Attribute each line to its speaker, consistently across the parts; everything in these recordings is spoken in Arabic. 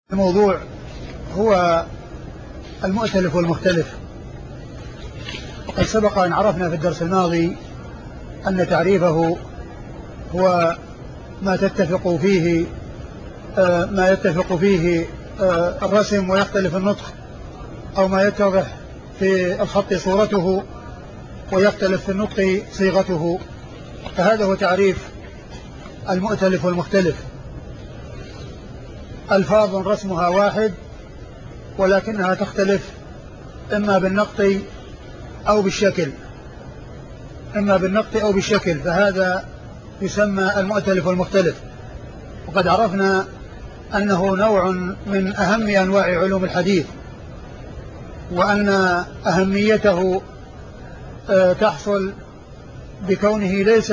Speaker 1: الموضوع هو المؤتلف والمختلف. وقد سبق أن عرفنا في الدرس الماضي أن تعريفه هو ما يتفق فيه الرسم ويختلف النطق، أو ما يتضح في الخط صورته ويختلف في النطق صيغته. فهذا هو تعريف المؤتلف والمختلف. ألفاظ رسمها واحد ولكنها تختلف إما بالنطق أو بالشكل، فهذا يسمى المؤتلف والمختلف. وقد عرفنا أنه نوع من أهم أنواع علوم الحديث، وأن أهميته تحصل بكونه ليس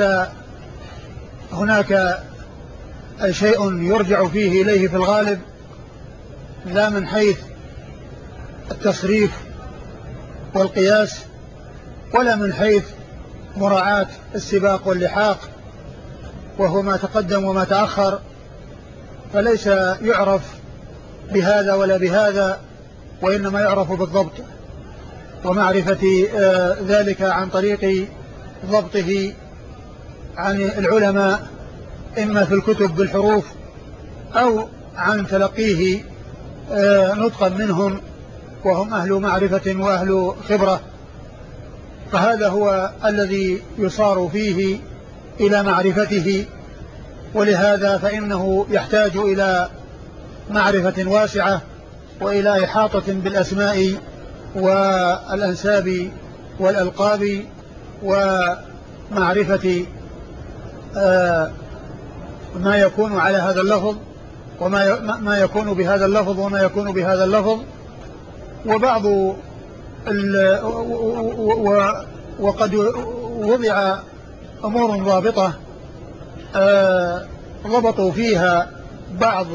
Speaker 1: هناك شيء يرجع فيه إليه في الغالب، لا من حيث التصريف والقياس ولا من حيث مراعاة السباق واللحاق، وهو ما تقدم وما تأخر، فليس يعرف بهذا ولا بهذا، وإنما يعرف بالضبط ومعرفة ذلك عن طريق ضبطه عن العلماء، إما في الكتب بالحروف أو عن تلقيه نطقا منهم وهم أهل معرفة وأهل خبرة. فهذا هو الذي يصار فيه إلى معرفته، ولهذا فإنه يحتاج إلى معرفة واسعة وإلى إحاطة بالأسماء والأنساب والألقاب، ومعرفة ما يكون على هذا اللفظ وما يكون بهذا اللفظ وما يكون بهذا اللفظ. وقد وضع أمور ضابطة ضبطوا فيها بعض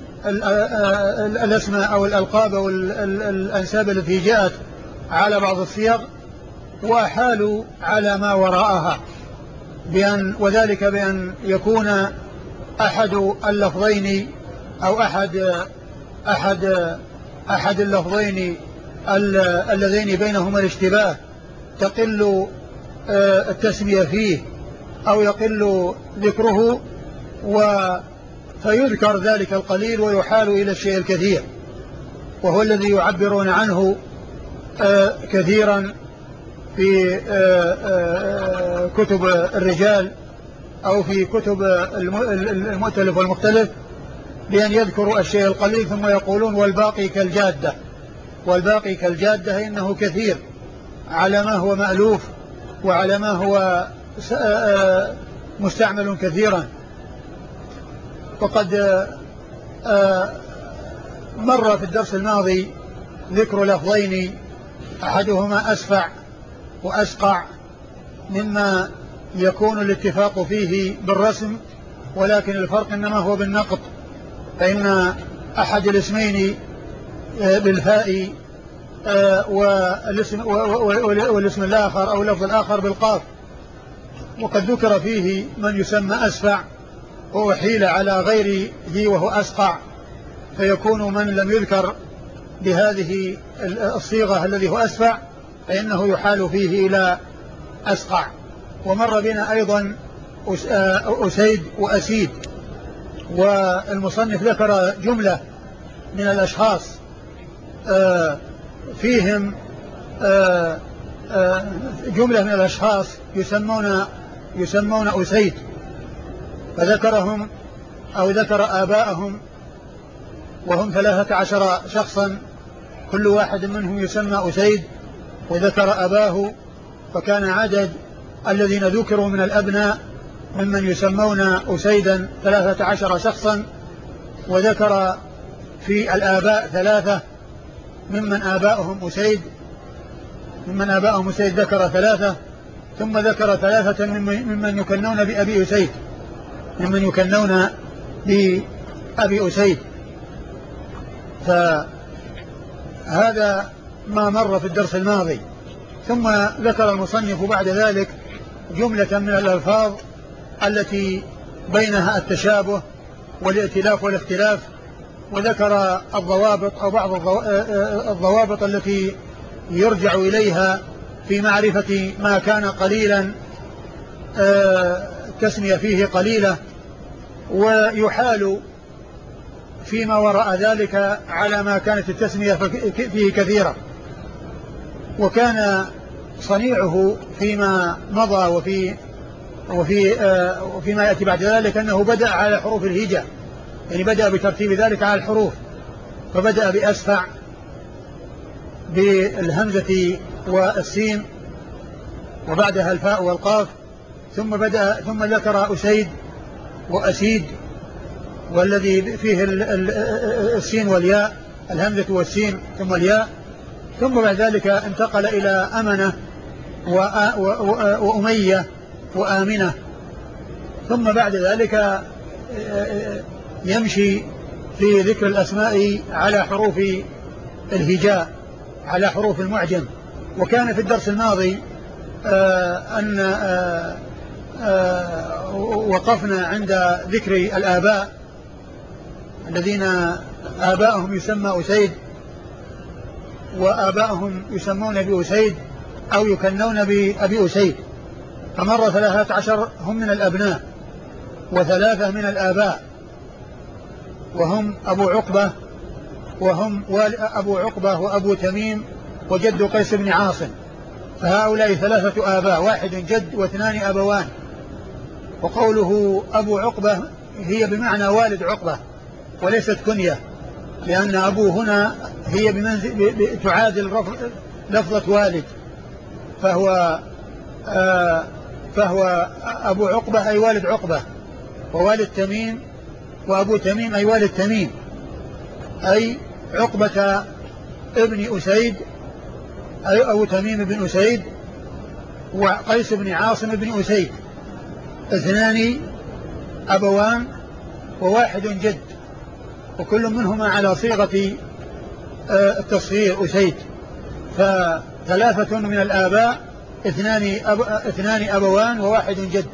Speaker 1: الأسماء أو الألقاب أو الأنساب التي جاءت على بعض الصيغ، وأحالوا على ما وراءها، وذلك بأن يكون أحد اللفظين أو أحد اللفظين اللذين بينهما الاشتباه تقل التسمية فيه أو يقل ذكره، فيذكر ذلك القليل ويحال إلى الشيء الكثير، وهو الذي يعبرون عنه كثيرا في كتب الرجال أو في كتب المؤتلف والمختلف، بأن يذكروا الشيء القليل ثم يقولون والباقي كالجادة. والباقي كالجادة إنه كثير على ما هو مألوف وعلى ما هو مستعمل كثيرا. وقد مر في الدرس الماضي ذكر لفظين، أحدهما أسفع وأسقع، مما يكون الاتفاق فيه بالرسم، ولكن الفرق إنما هو بالنقط، فإن أحد الاسمين بالفاء والاسم الآخر أو اللفظ الآخر بالقاف. وقد ذكر فيه من يسمى أسفع وأحيل على غيره وهو أسقع، فيكون من لم يذكر بهذه الصيغة الذي هو أسفع فإنه يحال فيه إلى أسقع. ومر بنا أيضا أسيد وأسيد، والمصنف ذكر جملة من الأشخاص فيهم جملة من الأشخاص يسمون أسيد، فذكرهم أو ذكر آباءهم، وهم 13 شخصا، كل واحد منهم يسمى أسيد، وذكر أباه، فكان عدد الذين ذكروا من الأبناء ممن يسمون أسيدا 13 شخصا. وذكر في الآباء 3 ممن آباؤهم أسيد ذكر 3، ثم ذكر 3 ممن يكنون بأبي أسيد. فهذا ما مر في الدرس الماضي. ثم ذكر المصنف بعد ذلك جملة من الألفاظ التي بينها التشابه والائتلاف والاختلاف، وذكر الضوابط أو بعض الضوابط التي يرجع إليها في معرفة ما كان قليلا التسمية فيه قليلة، ويحال فيما وراء ذلك على ما كانت التسمية فيه كثيرة. وكان صنيعه فيما مضى وفيما يأتي بعد ذلك أنه بدأ على حروف الهجاء، يعني بدأ بترتيب ذلك على الحروف، فبدأ بأسفع بالهمزة والسين وبعدها الفاء والقاف، ثم ذكر أسيد وأسيد، والذي فيه السين والياء، الهمزة والسين ثم الياء، ثم بعد ذلك انتقل إلى أمنة وأمية وآمنة، ثم بعد ذلك يمشي في ذكر الأسماء على حروف الهجاء، على حروف المعجم. وكان في الدرس الماضي أن وقفنا عند ذكر الآباء الذين آباءهم يسمى أسيد، وآباءهم يسمون بأسيد أو يكنون بأبي أسيد، فمر 13 هم من الأبناء و3 من الآباء، وهم أبو عقبة أبو عقبة وأبو تميم وجد قيس بن عاصم، فهؤلاء 3 آباء، 1 جد و2 أبوان. وقوله أبو عقبة هي بمعنى والد عقبة وليست كنية، لأن أبو هنا هي تعادل لفظة والد، فهو أبو عقبة أي والد عقبة، ووالد تميم وأبو تميم أي والد تميم، أي عقبة ابن أسيد أو تميم بن أسيد وقيس بن عاصم بن أسيد، 2 أبوان و1 جد، وكل منهما على صيغة التصغير أسيد، ف3 من الآباء 2 أبوان و1 جد،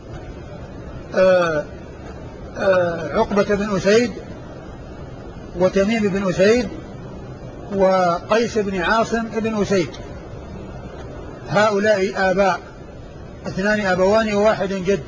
Speaker 1: عقبة بن أسيد وتميم بن أسيد وقيس بن عاصم بن أسيد، هؤلاء آباء، 2 أبوان و1 جد.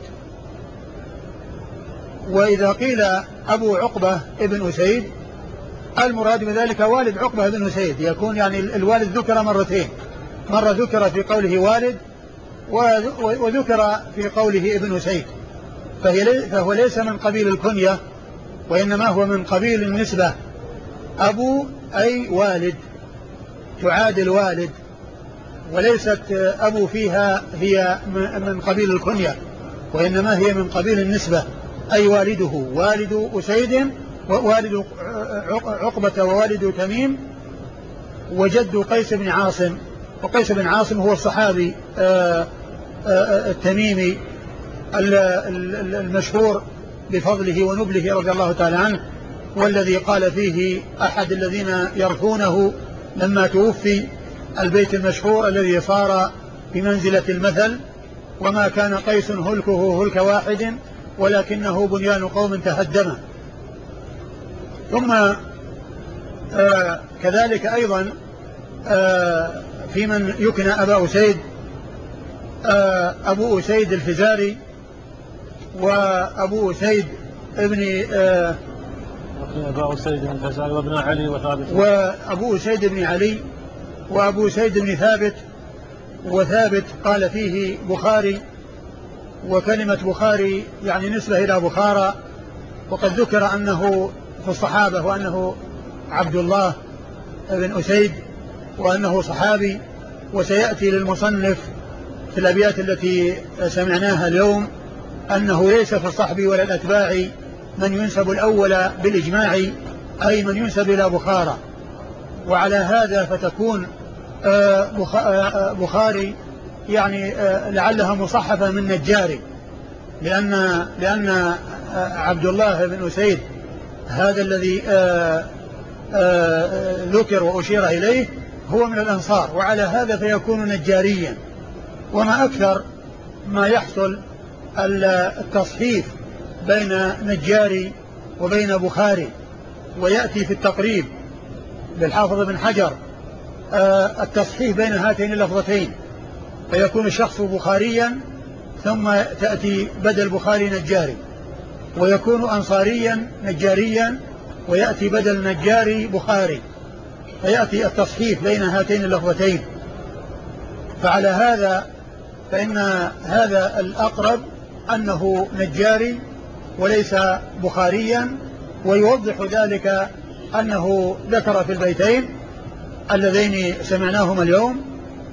Speaker 1: وإذا قيل أبو عقبة ابن أسيد المراد بذلك والد عقبة بن أسيد، يكون يعني الوالد ذكر مرتين، مرة ذكر في قوله والد وذكر في قوله ابن أسيد، فهو ليس من قبيل الكنية وإنما هو من قبيل النسبة. أبو أي والد تعادل والد، وليست أبو فيها هي من قبيل الكنية، وإنما هي من قبيل النسبة، أي والده والد أسيد ووالد عقبة ووالد تميم وجد قيس بن عاصم. وقيس بن عاصم هو الصحابي التميمي المشهور بفضله ونبله رضي الله تعالى عنه، والذي قال فيه أحد الذين يرثونه لما توفي البيت المشهور الذي صار بمنزلة المثل: وما كان قيس هلكه هلك واحد ولكنه بنيان قوم تهدم. ثم كذلك أيضا في من يكنى أبا أسيد أبو أسيد الفزاري، وأبو أسيد ابن
Speaker 2: أبو أسيد الفزاري وابن علي وثابت،
Speaker 1: وأبو أسيد بن علي وأبو أسيد بن ثابت. وثابت قال فيه بخاري، وكلمة بخاري يعني نسبة إلى بخارى، وقد ذكر أنه في الصحابة وأنه عبد الله بن أسيد وأنه صحابي. وسيأتي للمصنف في الأبيات التي سمعناها اليوم أنه ليس في الصحب ولا الأتباع من ينسب الأول بالإجماع، أي من ينسب إلى بخارى. وعلى هذا فتكون بخاري يعني لعلها مصحفة من نجاري، لأن عبد الله بن أسيد هذا الذي ذكر وأشير إليه هو من الأنصار، وعلى هذا فيكون نجاريا. وما أكثر ما يحصل التصحيف بين نجاري وبين بخاري، ويأتي في التقريب للحافظ بن حجر التصحيح بين هاتين اللفظتين، فيكون الشخص بخاريا ثم تأتي بدل بخاري نجاري، ويكون أنصاريا نجاريا ويأتي بدل نجاري بخاري، فيأتي التصحيح بين هاتين اللفظتين. فعلى هذا فإن هذا الأقرب أنه نجاري وليس بخاريا، ويوضح ذلك أنه ذكر في البيتين اللذين سمعناهما اليوم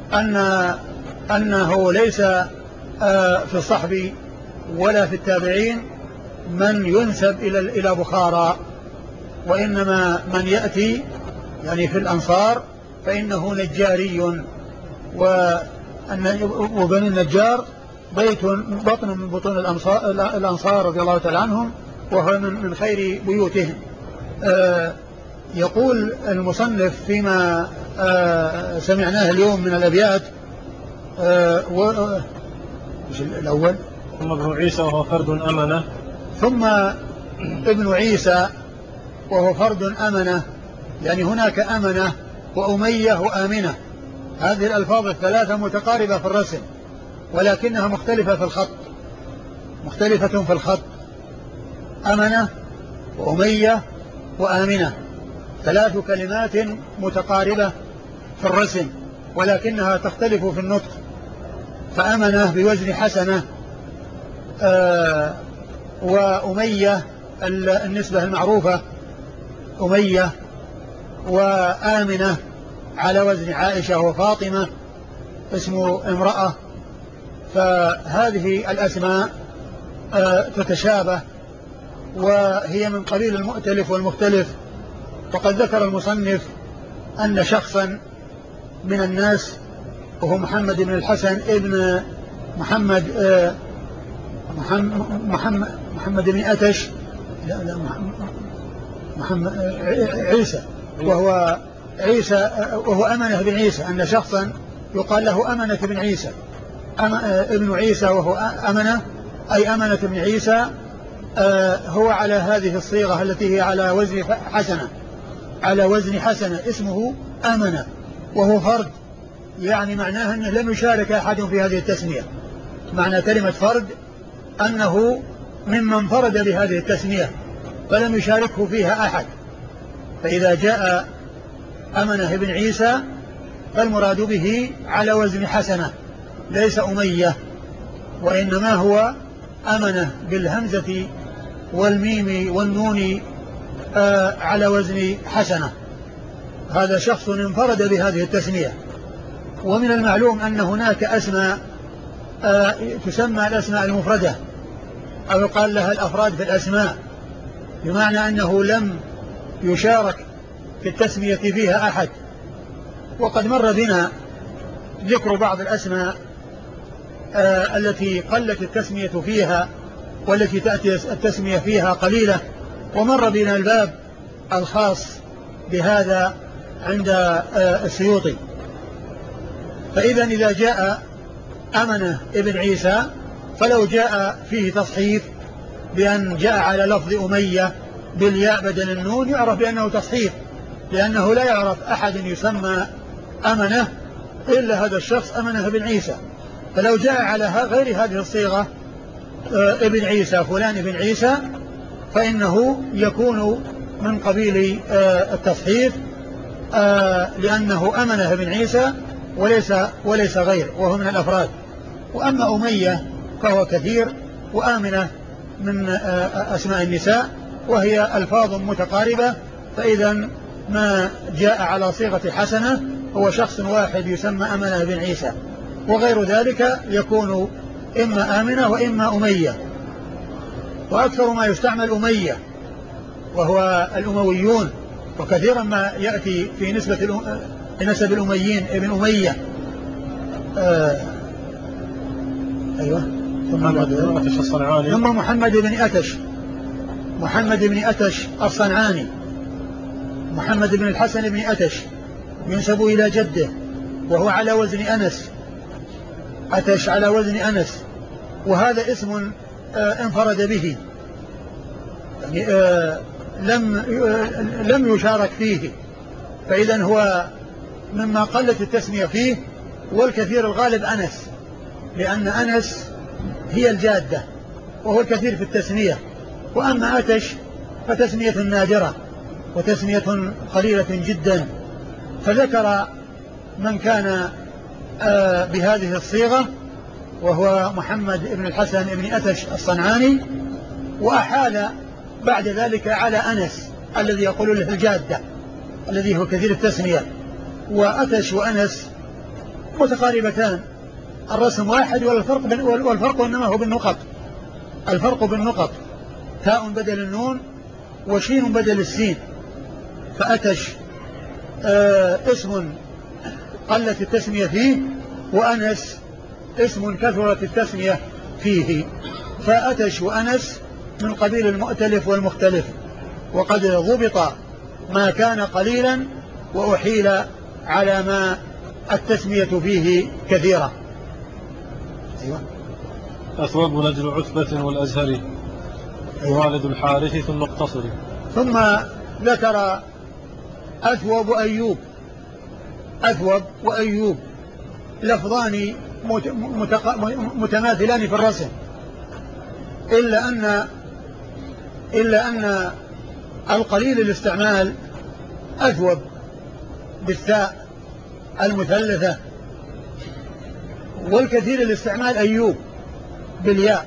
Speaker 1: أنه ليس في الصحب ولا في التابعين من ينسب إلى بخارى، وإنما من يأتي يعني في الأنصار فإنه نجاري، وبني النجار بطن من بطون الأنصار رضي الله تعالى عنهم، وهو من خير بيوتهم. يقول المصنف فيما سمعناه اليوم من الأبيات الأول
Speaker 2: ثم ابن عيسى وهو فرد أمنة،
Speaker 1: ثم ابن عيسى وهو فرد أمنة، يعني هناك أمنة وأمية وآمنة، هذه الألفاظ الثلاثة متقاربة في الرسم ولكنها مختلفة في الخط. أمنة وأمية وآمنة، ثلاث كلمات متقاربة في الرسم ولكنها تختلف في النطق. فأمنة بوزن حسنة، وأمية النسبة المعروفة أمية، وآمنة على وزن عائشة وفاطمة اسم امرأة. فهذه الأسماء تتشابه وهي من قبيل المؤتلف والمختلف. وقد ذكر المصنف أن شخصا من الناس وهو محمد بن الحسن ابن محمد بن أتش عيسى، وهو أمنة بن عيسى، أن شخصا يقال له أمنة بن عيسى ابن عيسى وهو أمنة، أي أمنة بن عيسى. هو على هذه الصيغة التي هي على وزن حسنة اسمه أمنة، وهو فرد، يعني معناه أنه لم يشارك أحد في هذه التسمية. معنى كلمة فرد أنه ممن فرد بهذه التسمية فلم يشاركه فيها أحد. فإذا جاء أمنة بن عيسى فالمراد به على وزن حسنة ليس أمية، وإنما هو أمنة بالهمزة والميم والنون على وزن حسنة. هذا شخص انفرد بهذه التسمية. ومن المعلوم أن هناك أسماء تسمى الأسماء المفردة أو يقال لها الأفراد في الأسماء، بمعنى أنه لم يشارك في التسمية فيها أحد. وقد مر بنا ذكر بعض الأسماء التي قلت التسمية فيها والتي تأتي التسمية فيها قليلة، ومر بنا الباب الخاص بهذا عند السيوطي. فإذا إذا جاء أمنة ابن عيسى فلو جاء فيه تصحيف بأن جاء على لفظ أمية بالياء بدل النون يعرف بأنه تصحيف، لأنه لا يعرف أحد يسمى أمنة إلا هذا الشخص أمنة بن عيسى. فلو جاء على غير هذه الصيغة ابن عيسى فلان ابن عيسى فإنه يكون من قبيل التصحيف، لأنه أمنة بن عيسى وليس غير، وهو من الأفراد. وأما أمية فهو كثير، وآمنة من أسماء النساء، وهي ألفاظ متقاربة. فإذا ما جاء على صيغة حسنة هو شخص واحد يسمى أمنة بن عيسى، وغير ذلك يكون إما آمنة وإما أمية. وأكثر ما يستعمل أمية وهو الأمويون، وكثيرا ما يأتي في نسب الأميين ابن أمية. أيوة. ثم محمد بن أتش الصنعاني، محمد بن الحسن بن أتش ينسب إلى جده، وهو على وزن أنس، أتش على وزن أنس، وهذا اسم انفرد به، يعني لم يشارك فيه، فإذا هو مما قلت التسمية فيه. والكثير الغالب أنس، لأن أنس هي الجادة وهو الكثير في التسمية. وأما أتش فتسمية نادرة وتسمية قليلة جدا. فذكر من كان بهذه الصيغة وهو محمد بن الحسن بن أتش الصنعاني، وأحال بعد ذلك على أنس الذي يقول له الجادة الذي هو كثير التسمية. وأتش وأنس متقاربتان، الرسم واحد، والفرق إنما هو بالنقط. الفرق بالنقط، تاء بدل النون وشين بدل السين. فأتش اسم قلت التسمية فيه، وأنس اسم كثرت التسمية فيه. فأتش وأنس من قبيل المؤتلف والمختلف، وقد ضبط ما كان قليلا وأحيل على ما التسمية فيه كثيرة. أيوة.
Speaker 2: أثوب نجل عتبة والأزهري، والد الحارث ثم اقتصري.
Speaker 1: ثم ذكر أثوب أيوب. أثوب وأيوب لفظان متماثلان في الرسم، إلا أن القليل الاستعمال أثوب بالثاء المثلثة، والكثير الاستعمال أيوب بالياء.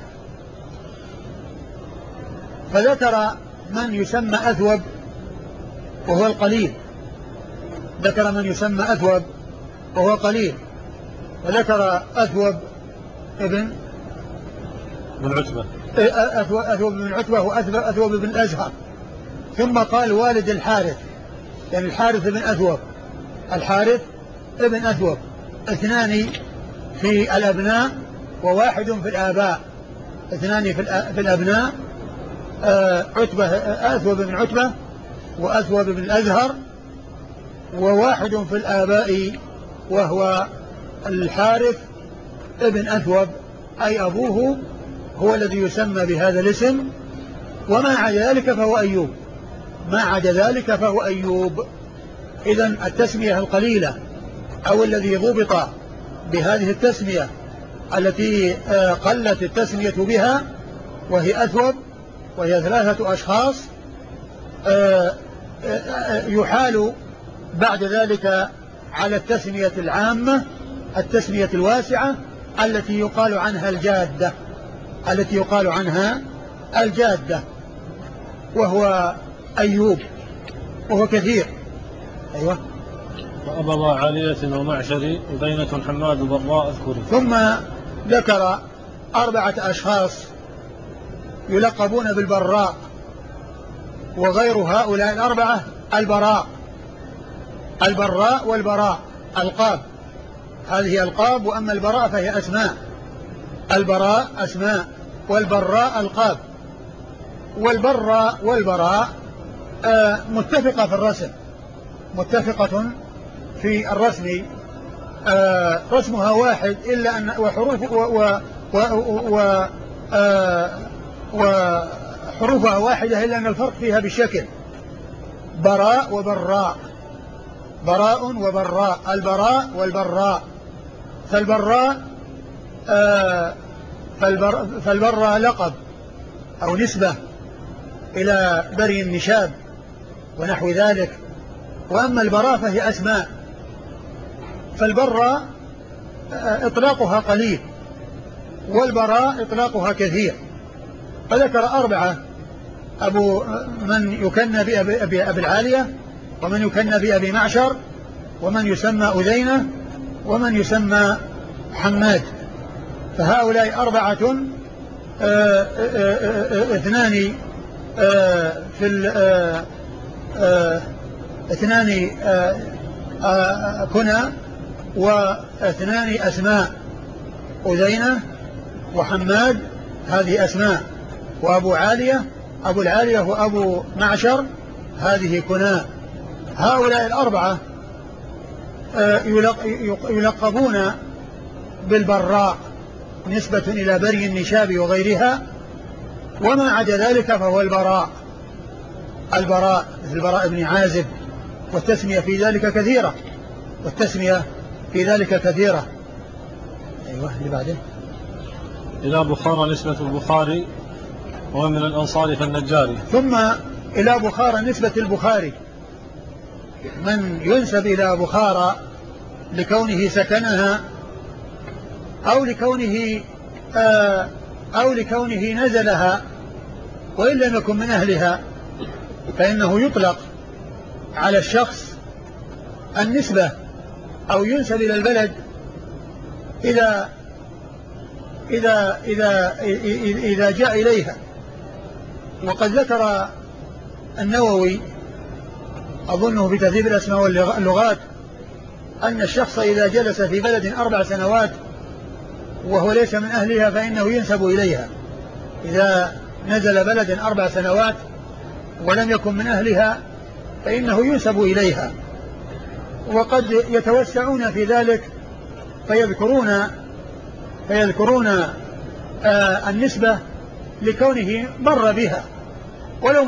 Speaker 1: فذكر من يسمى أثوب وهو القليل، ذكر من يسمى أثوب وهو قليل، وذكر أثوب ابن
Speaker 2: عتبة،
Speaker 1: أثوب بن عتبة وأثوب بن الأزهر. ثم قال والد الحارث، يعني الحارث بن أثوب، الحارث ابن أثوب، اثنان في الأبناء وواحد في الآباء. اثنان في الأبناء، عتبة، أثوب بن عتبة وأثوب بن الأزهر، وواحد في الآباء وهو الحارث ابن أثوب، أي أبوه هو الذي يسمى بهذا الاسم. وما عدا ذلك فهو أيوب، ما عدا ذلك فهو أيوب. إذن التسمية القليلة أو الذي ضبط بهذه التسمية التي قلت التسمية بها، وهي أثوب، وهي 3 أشخاص، يحال بعد ذلك على التسمية العامة، التسمية الواسعة التي يقال عنها الجادة، التي يقال عنها الجادة، وهو أيوب وهو كثير. أيوة.
Speaker 2: وأبوا عالية ومعشري ودينة حماد براء اذكري.
Speaker 1: ثم ذكر 4 أشخاص يلقبون بالبراء، وغير هؤلاء ال4 البراء. البراء والبراء ألقاب، هذه ألقاب، وأما البراء فهي أسماء. البراء أسماء والبراء ألقاب. والبراء والبراء متفقة في الرسم، متفقة في الرسم، رسمها واحد، إلا أن وحروفها واحدة، إلا أن الفرق فيها بالشكل. براء وبراء، براء وبراء، البراء والبراء. فالبراء لقب أو نسبة إلى بري النشاب ونحو ذلك. وأما البراء فهي أسماء. فالبراء إطلاقها قليل، والبراء إطلاقها كثير. فذكر 4: من يكنى بأبي العالية، ومن يكنى بأبي معشر، ومن يسمى أذينة، ومن يسمى حماد. فهؤلاء 4: 2 2 كنى، و2 أسماء. أذينة وحماد هذه أسماء، وأبو عالية، أبو العالية وأبو معشر هذه كنى. هؤلاء 4 يلقبون بالبراء نسبة إلى بري النشاب وغيرها، وما عدا ذلك فهو البراء. البراء مثل البراء بن عازب، والتسمية في ذلك كثيرة، والتسمية في ذلك كثيرة. أيوة اللي بعده.
Speaker 2: إلى بخارى نسبة البخاري ومن الأنصار فالنجاري.
Speaker 1: ثم إلى بخارى نسبة البخاري، من ينسب إلى بخارى لكونه سكنها أو لكونه نزلها وإن لم يكن من أهلها، فإنه يطلق على الشخص النسبة أو ينسب إلى البلد إذا جاء إليها. وقد ذكر النووي أظنه في تهذيب الأسماء واللغات أن الشخص إذا جلس في بلد 4 سنوات وهو ليس من أهلها فإنه ينسب إليها. إذا نزل بلد 4 سنوات ولم يكن من أهلها فإنه ينسب إليها. وقد يتوسعون في ذلك فيذكرون النسبة لكونه مر بها ولو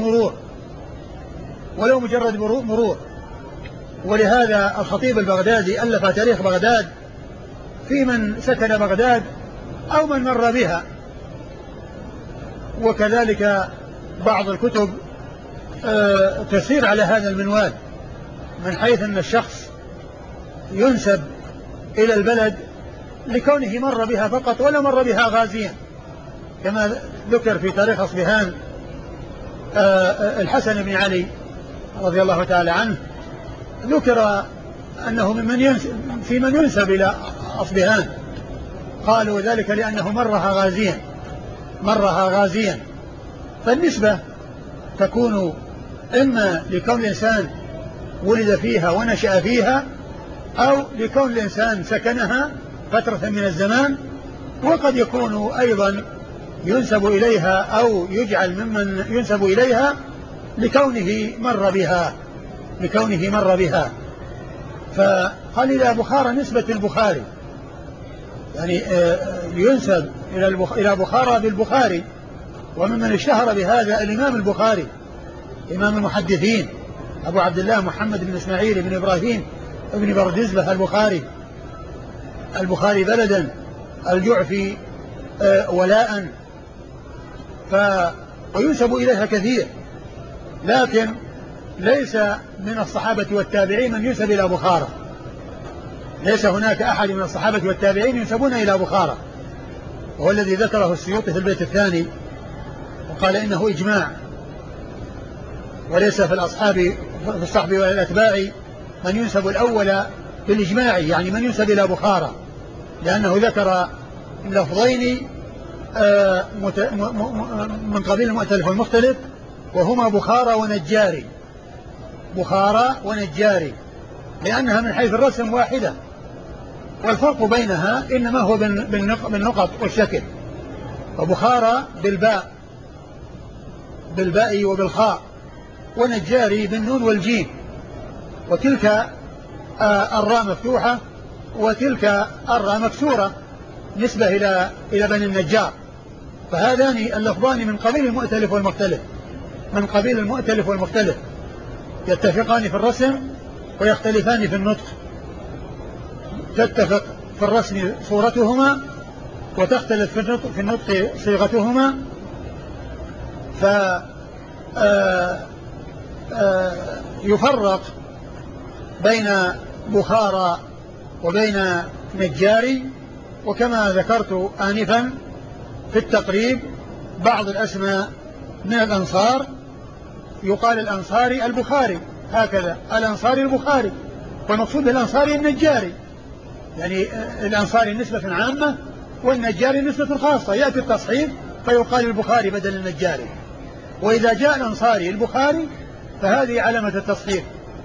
Speaker 1: مجرد مرور. ولهذا الخطيب البغدادي ألف تاريخ بغداد في من سكن بغداد أو من مر بها. وكذلك بعض الكتب تسير على هذا المنوال، من حيث أن الشخص ينسب إلى البلد لكونه مر بها فقط ولا مر بها غازيا، كما ذكر في تاريخ أصبهان الحسن بن علي رضي الله تعالى عنه، ذكر أنه من ينسب إلى أصبهان، قالوا ذلك لأنه مرها غازيا. فالنسبة تكون إما لكون الإنسان ولد فيها ونشأ فيها، أو لكون الإنسان سكنها فترة من الزمان، وقد يكون أيضا ينسب إليها أو يجعل ممن ينسب إليها لكونه مر بها. فقال إلى بخارى نسبة البخاري، يعني ينسب إلى بخارى بالبخاري. وممن اشتهر بهذا الإمام البخاري إمام المحدثين أبو عبد الله محمد بن إسماعيل بن إبراهيم بن بردزبة البخاري بلدا، الجعفي ولاء، وينسب إليها كثير، لكن ليس من الصحابة والتابعين من ينسب إلى بخارى. ليس هناك أحد من الصحابة والتابعين ينسبون إلى بخارى، وهو الذي ذكره السيوطي في البيت الثاني، وقال إنه إجماع، وليس في الصحب والأتباع من ينسب الأول بالإجماع، يعني من ينسب إلى بخارى، لأنه ذكر لفظين من قبيل المؤتلف والمختلف، وهما بخارى ونجاري، لأنها من حيث الرسم واحدة، والفرق بينها إنما هو بالنقط والشكل. وبخارى بالباء وبالخاء، ونجاري بالنون والجيم، وتلك الراء مفتوحة وتلك الراء مكسورة نسبة إلى بني النجار. فهذان اللفظان من قبيل المؤتلف والمختلف، يتفقان في الرسم ويختلفان في النطق، تتفق في الرسم صورتهما وتختلف في النطق صيغتهما. يفرق بين بخارى وبين نجاري. وكما ذكرت آنفا في التقريب بعض الأسماء من الأنصار يقال الأنصاري البخاري، هكذا الأنصاري البخاري، والمقصود بالأنصاري النجاري، يعني الأنصاري نسبة عامة والنجاري نسبة خاصة، يأتي التصحيف فيقال البخاري بدل النجاري. وإذا جاء الأنصاري البخاري فهذه علامة التصحيف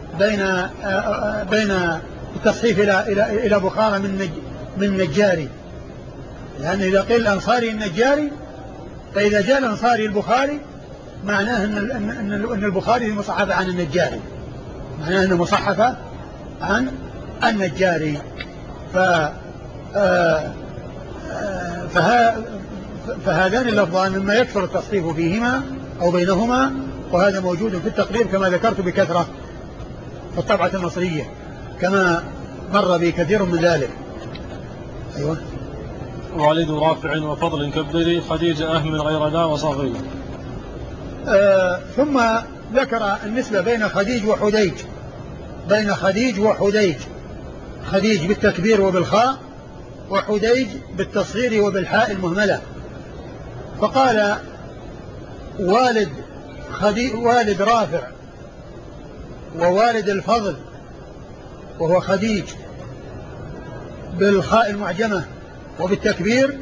Speaker 1: بين التصحيف إلى بخارى من نجاري، لأن إذا قيل الأنصاري النجاري فإذا جاء الأنصاري البخاري معناه أن البخاري مصحف عن النجاري، معناه أنه مصحف عن النجاري. فهذان اللفظان مما يكثر التصحيف فيهما أو بينهما، وهذا موجود في التقريب كما ذكرت بكثرة في الطبعة المصرية كما مر بي كثير من ذلك. أيوة.
Speaker 2: والد رافع وفضل كبري خديجة أهم غير ذا وصغير.
Speaker 1: ثم ذكر النسبة بين خديج وحديج، بين خديج وحديج، خديج بالتكبير وبالخاء، وحديج بالتصغير وبالحاء المهملة. فقال والد رافع ووالد الفضل وهو خديج بالخاء المعجمة وبالتكبير،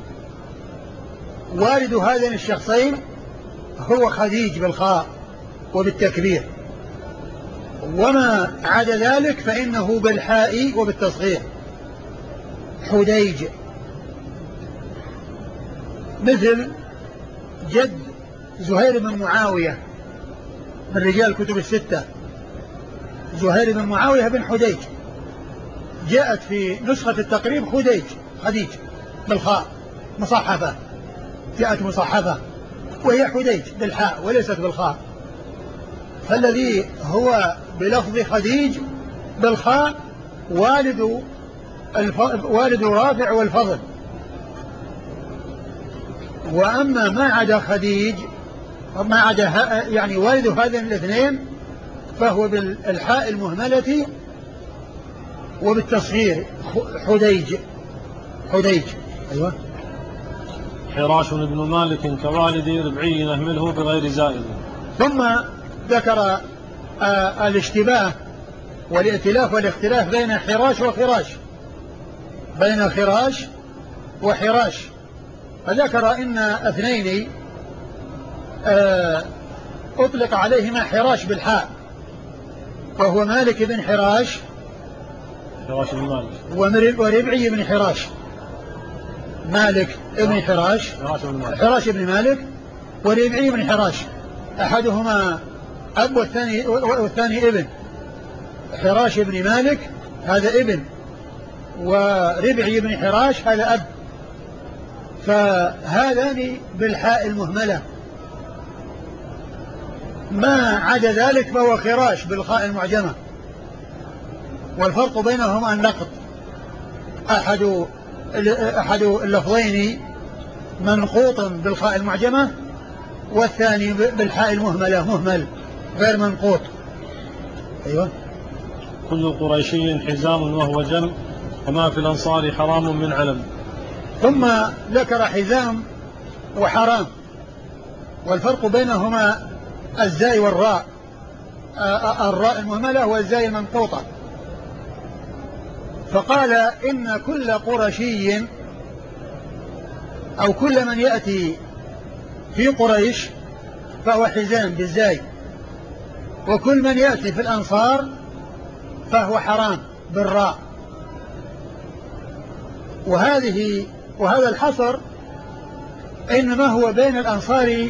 Speaker 1: والد هذين الشخصين هو خديج بالخاء وبالتكبير، وما عدا ذلك فإنه بالحاء وبالتصغير حديج، مثل جد زهير بن معاوية من رجال الكتب الستة، زهير بن معاوية بن حديج، جاءت في نسخة التقريب خديج بالخاء مصحفة، جاءت مصحفة وهي حديج بالحاء وليست بالخاء، فالذي هو بلفظ خديج بالخاء والد رافع والفضل. وأما ما عدا خديج ما عدا يعني والد هذين الاثنين فهو بالحاء المهملة وبالتصغير حديج. أيوة.
Speaker 2: حراش بن مالك كوالدي ربعي نهمله بغير زائد.
Speaker 1: ثم ذكر الاشتباه والائتلاف والاختلاف بين حراش وخراش، بين خراش وحراش، فذكر إن اثنين أطلق عليهما حراش بالحاء، وهو مالك بن حراش وربعي بن حراش، مالك بن حراش بن مالك وربعي بن حراش، أحدهما أب والثاني ابن، حراش بن مالك هذا ابن، وربعي بن حراش هذا أب، فهذان بالحاء المهملة، ما عدا ذلك فهو خراش بالخاء المعجمة، والفرق بينهما النقط، أحد اللفظين منقوط بالخاء المعجمة والثاني بالحاء المهملة مهمل غير منقوط. أيوة.
Speaker 2: كل قريشي حزام وهو جم وما في الأنصار حرام من علم.
Speaker 1: ثم ذكر حزام وحرام والفرق بينهما الزاي والراء، الراء المهملة والزاي المنقوطة، فقال إن كل قرشي أو كل من يأتي في قريش فهو حزام بالزاي، وكل من يأتي في الأنصار فهو حرام بالراء. وهذا الحصر إنما هو بين الأنصار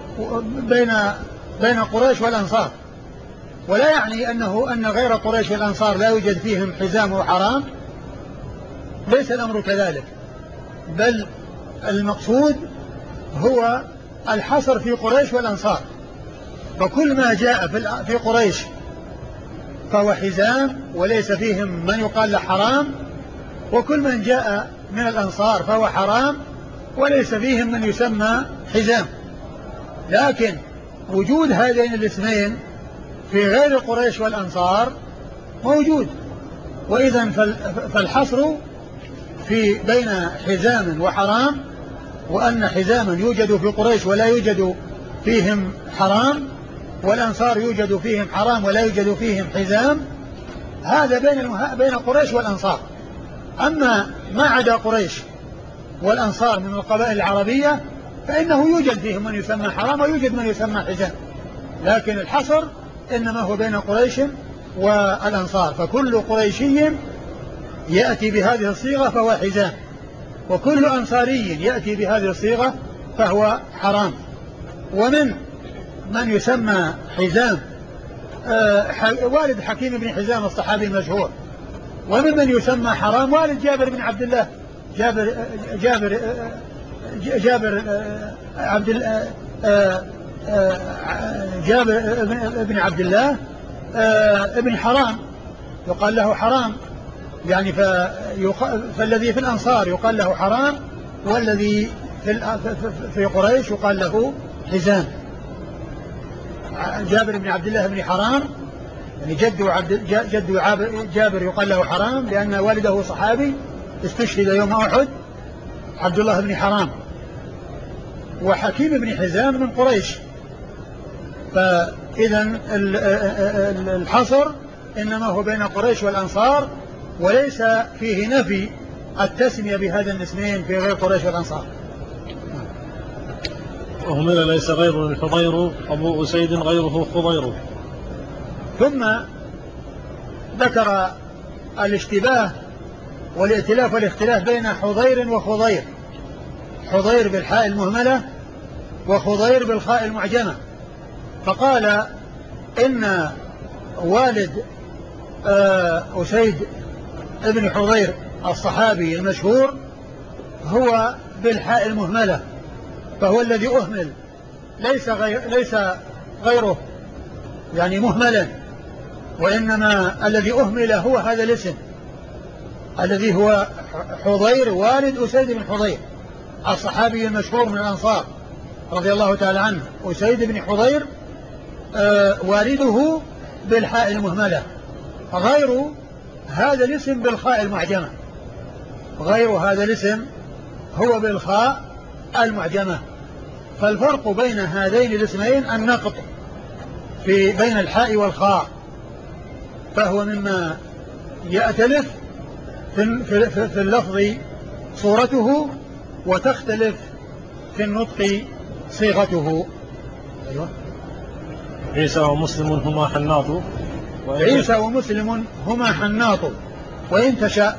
Speaker 1: بين قريش والأنصار، ولا يعني أن غير قريش والأنصار لا يوجد فيهم حزام وحرام، ليس الأمر كذلك، بل المقصود هو الحصر في قريش والأنصار، فكل ما جاء في قريش فهو حزام وليس فيهم من يقال له حرام، وكل من جاء من الأنصار فهو حرام وليس فيهم من يسمى حزام. لكن وجود هذين الاسمين في غير قريش والأنصار موجود، وإذن فالحصر في بين حزام وحرام، وأن حزاما يوجد في قريش ولا يوجد فيهم حرام، والأنصار يوجد فيهم حرام ولا يوجد فيهم حزام، هذا بين قريش والأنصار. أما ما عدا قريش والأنصار من القبائل العربية فإنه يوجد فيهم من يسمى حرام ويوجد من يسمى حزام، لكن الحصر إنما هو بين قريش والأنصار، فكل قريشي يأتي بهذه الصيغة فهو حزام، وكل أنصاري يأتي بهذه الصيغة فهو حرام. ومن يسمى حزام والد حكيم بن حزام الصحابي المشهور، ومن يسمى حرام والد جابر بن عبد الله، جابر ابن عبد الله ابن حرام، يقال له حرام، يعني فالذي في الأنصار يقال له حرام، والذي في قريش يقال له حزام. جابر بن عبد الله بن حرام، يعني جد جابر يقال له حرام لأن والده صحابي استشهد يوم أحد، عبد الله بن حرام. وحكيم بن حزام من قريش. فإذا الحصر إنما هو بين قريش والأنصار، وليس فيه نفي التسمية بهذا الاسمين في غير قريش والأنصار.
Speaker 2: وهمل ليس غير الحضير أبو أسيد غيره خضير.
Speaker 1: ثم ذكر الاشتباه والائتلاف والاختلاف بين حضير وخضير، حضير بالحاء المهملة وخضير بالخاء المعجمة. فقال إن والد أسيد ابن حضير الصحابي المشهور هو بالحاء المهملة، فهو الذي أهمل، ليس غيره يعني مهملا، وإنما الذي أهمل هو هذا الاسم الذي هو حضير والد أسيد بن حضير الصحابي المشهور من الأنصار رضي الله تعالى عنه. أسيد بن حضير والده بالحاء المهملة، غير هذا الاسم بالخاء المعجمة، غير هذا الاسم هو بالخاء المعجمة. فالفرق بين هذين الاسمين النقط بين الحاء والخاء، فهو مما يأتلف في اللفظ صورته وتختلف في النطق صيغته. أيوة.
Speaker 2: عيسى ومسلم هما حناط،
Speaker 1: عيسى ومسلم هما حناط، وإن تشاء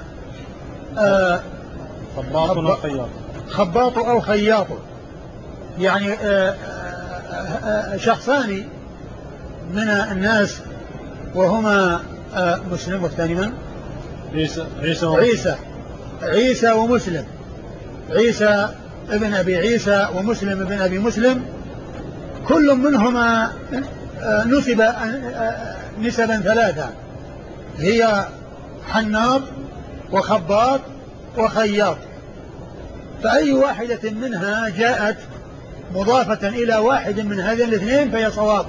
Speaker 1: خباط أو خياط، يعني شخصان من الناس وهما مسلم والثاني من؟ عيسى ومسلم، عيسى ابن أبي عيسى ومسلم ابن أبي مسلم، كل منهما نسب نسبا ثلاثة، هي حناط وخباط وخياط، فأي واحدة منها جاءت مضافة إلى واحد من هذين الاثنين فهي صواب،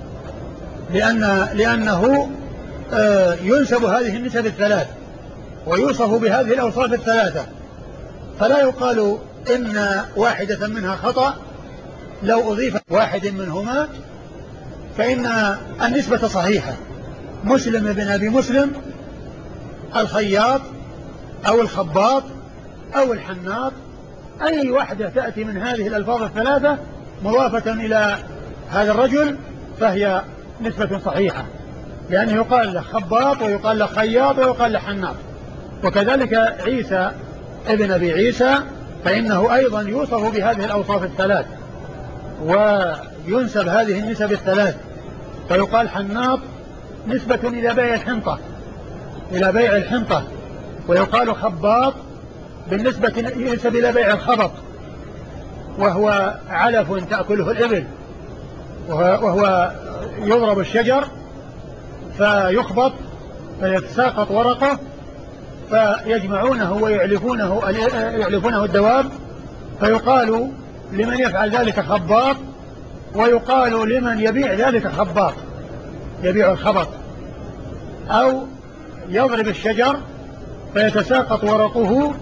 Speaker 1: لأنه ينسب هذه النسب الثلاث ويوصف بهذه الأوصاف الثلاثة، فلا يقال إن واحدة منها خطأ لو أضيف واحد منهما، فإن النسبة صحيحة. مسلم بن أبي مسلم الخياط أو الخباط أو الحناط، أي واحدة تأتي من هذه الألفاظ الثلاثة مضافة إلى هذا الرجل فهي نسبة صحيحة، لأنه يقال له خباط ويقال له خياط ويقال له حناط. وكذلك عيسى ابن أبي عيسى فإنه أيضا يوصف بهذه الأوصاف الثلاث وينسب هذه النسب الثلاث، فيقال حناط نسبة إلى بيع الحنطة، إلى بيع الحنطة، ويقال خباط بالنسبة ينسب إلى بيع الخبط، وهو علف تأكله الإبل، وهو يضرب الشجر فيخبط فيتساقط ورقه فيجمعونه ويعلفونه الدواب، فيقال لمن يفعل ذلك خباط، ويقال لمن يبيع ذلك خباط، يبيع الخبط، أو يضرب الشجر فيتساقط ورقه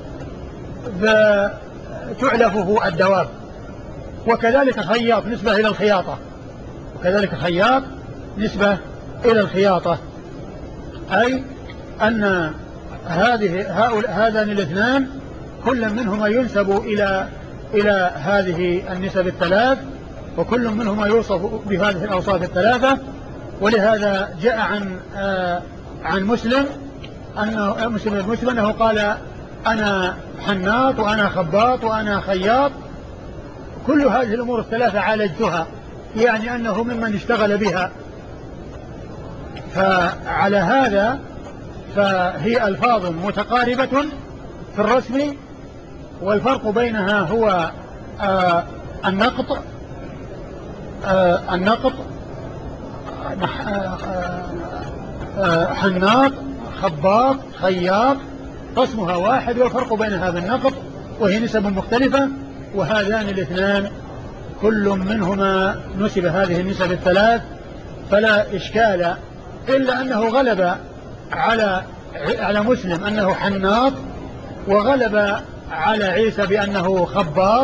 Speaker 1: فتعلفه الدواب. وكذلك خياط نسبة إلى الخياطة، وكذلك خياط نسبة إلى الخياطة، أي أن هذان الاثنان كل منهما ينسب إلى هذه النسب الثلاث، وكل منهما يوصف بهذه الأوصاف الثلاثة. ولهذا جاء عن مسلم أنه قال أنا حناط وأنا خباط وأنا خياط، كل هذه الأمور الثلاثة عالجتها، يعني أنه ممن اشتغل بها. فعلى هذا فهي ألفاظ متقاربة في الرسم، والفرق بينها هو النقط النقط، حناط، خباط، خياط، قسمها واحد، والفرق بينها بالنقط، وهي نسب مختلفة. وهذان الاثنان كل منهما نسب هذه النسب الثلاث فلا إشكال، إلا أنه غلب على مسلم أنه حناط، وغلب على عيسى بأنه خباط.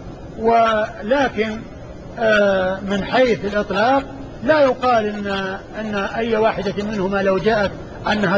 Speaker 1: ولكن من حيث الإطلاق لا يقال أن أي واحدة منهما لو جاءت أنها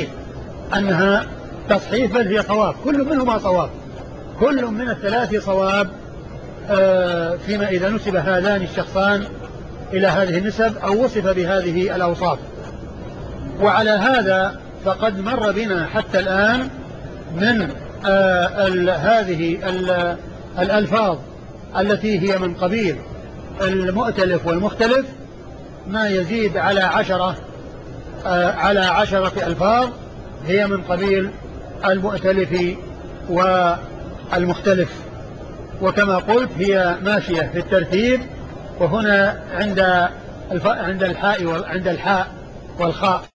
Speaker 1: تصحيف، بل هي صواب، كل منهما صواب، كل من الثلاث صواب فيما إذا نسب هذان الشخصان إلى هذه النسب أو وصف بهذه الأوصاف. وعلى هذا فقد مر بنا حتى الآن من هذه الألفاظ التي هي من قبيل المؤتلف والمختلف ما يزيد على 10 ألفاظ هي من قبيل المؤتلف والمختلف. وكما قلت هي ماشية في الترتيب، وهنا عند الحاء والخاء